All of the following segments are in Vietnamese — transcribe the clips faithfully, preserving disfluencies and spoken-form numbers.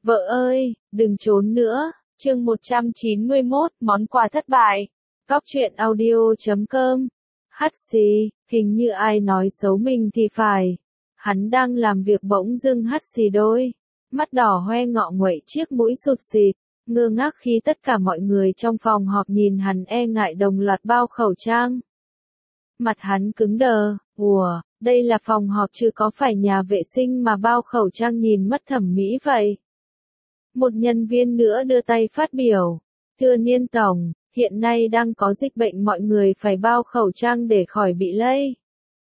Vợ ơi, đừng trốn nữa. Chương một trăm chín mươi mốt, món quà thất bại. Cóc truyện audio chấm com. Hắt xì, hình như ai nói xấu mình thì phải. Hắn đang làm việc bỗng dưng hắt xì đôi. Mắt đỏ hoe ngọ nguậy, chiếc mũi sụt xịt. Ngơ ngác khi tất cả mọi người trong phòng họp nhìn hắn e ngại đồng loạt bao khẩu trang. Mặt hắn cứng đờ, ủa, đây là phòng họp chứ có phải nhà vệ sinh mà bao khẩu trang nhìn mất thẩm mỹ vậy. Một nhân viên nữa đưa tay phát biểu. Thưa Niên Tổng, hiện nay đang có dịch bệnh, mọi người phải bao khẩu trang để khỏi bị lây.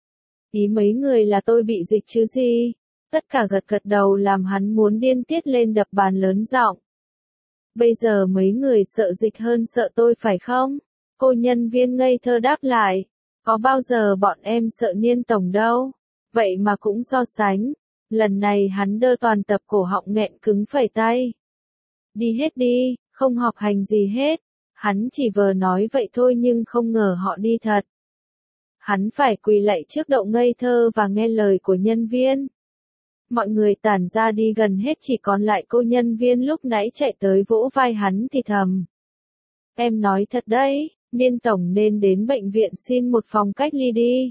Ý mấy người là tôi bị dịch chứ gì? Tất cả gật gật đầu làm hắn muốn điên tiết lên đập bàn lớn giọng. Bây giờ mấy người sợ dịch hơn sợ tôi phải không? Cô nhân viên ngây thơ đáp lại. Có bao giờ bọn em sợ Niên Tổng đâu. Vậy mà cũng so sánh. Lần này hắn đơ toàn tập cổ họng nghẹn cứng phẩy tay. Đi hết đi, không họp hành gì hết. Hắn chỉ vờ nói vậy thôi nhưng không ngờ họ đi thật. Hắn phải quỳ lạy trước độ ngây thơ và nghe lời của nhân viên. Mọi người tản ra đi gần hết, chỉ còn lại cô nhân viên lúc nãy chạy tới vỗ vai hắn thì thầm. Em nói thật đấy, Niên Tổng nên đến bệnh viện xin một phòng cách ly đi.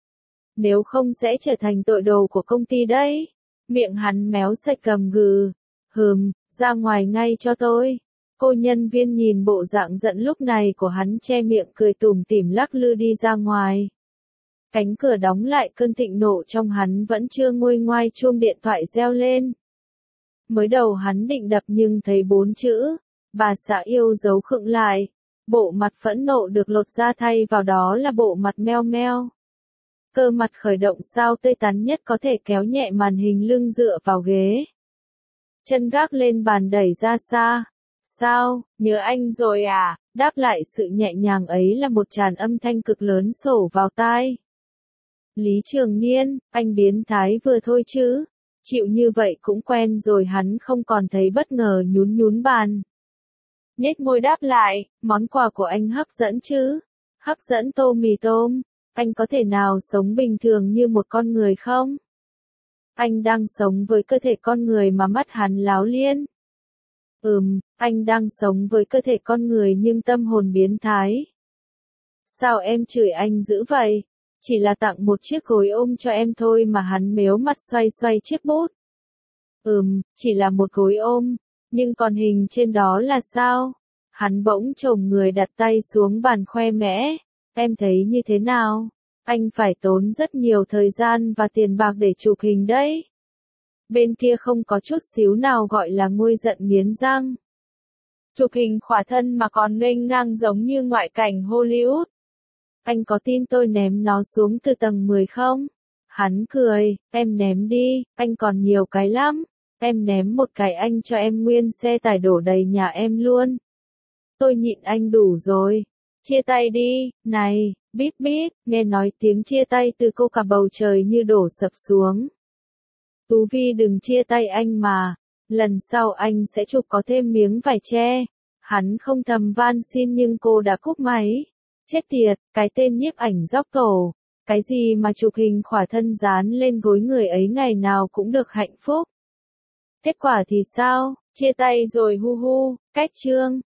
Nếu không sẽ trở thành tội đồ của công ty đấy. Miệng hắn méo sạch cầm gừ. Hừm, ra ngoài ngay cho tôi. Cô nhân viên nhìn bộ dạng giận lúc này của hắn che miệng cười tủm tỉm lắc lư đi ra ngoài. Cánh cửa đóng lại, cơn thịnh nộ trong hắn vẫn chưa nguôi ngoai, chuông điện thoại reo lên. Mới đầu hắn định đập nhưng thấy bốn chữ, bà xã yêu dấu khựng lại. Bộ mặt phẫn nộ được lột ra, thay vào đó là bộ mặt meo meo. Cơ mặt khởi động sao tươi tắn nhất có thể, kéo nhẹ màn hình, lưng dựa vào ghế. Chân gác lên bàn đẩy ra xa. Sao, nhớ anh rồi à? Đáp lại sự nhẹ nhàng ấy là một tràn âm thanh cực lớn sổ vào tai. Lý Trường Niên, anh biến thái vừa thôi chứ. Chịu như vậy cũng quen rồi, hắn không còn thấy bất ngờ, nhún nhún bàn. Nhếch môi đáp lại, món quà của anh hấp dẫn chứ. Hấp dẫn tô mì tôm. Anh có thể nào sống bình thường như một con người không? Anh đang sống với cơ thể con người mà mắt hắn láo liên. Ừm, anh đang sống với cơ thể con người nhưng tâm hồn biến thái. Sao em chửi anh dữ vậy? Chỉ là tặng một chiếc gối ôm cho em thôi mà. Hắn mếu mặt xoay xoay chiếc bút. Ừm, chỉ là một gối ôm. Nhưng còn hình trên đó là sao? Hắn bỗng chồm người đặt tay xuống bàn khoe mẽ. Em thấy như thế nào? Anh phải tốn rất nhiều thời gian và tiền bạc để chụp hình đấy. Bên kia không có chút xíu nào gọi là nguôi giận nghiến răng. Chụp hình khỏa thân mà còn nghênh ngang giống như ngoại cảnh Hollywood. Anh có tin tôi ném nó xuống từ tầng mười không? Hắn cười, em ném đi, anh còn nhiều cái lắm. Em ném một cái anh cho em nguyên xe tải đổ đầy nhà em luôn. Tôi nhịn anh đủ rồi. Chia tay đi, này, bíp bíp, nghe nói tiếng chia tay từ cô, cả bầu trời như đổ sập xuống. Tú Vi đừng chia tay anh mà, lần sau anh sẽ chụp có thêm miếng vải che. Hắn không thầm van xin nhưng cô đã cúp máy. Chết tiệt, cái tên nhiếp ảnh dóc tổ. Cái gì mà chụp hình khỏa thân dán lên gối người ấy ngày nào cũng được hạnh phúc. Kết quả thì sao? Chia tay rồi hu hu, cách chương.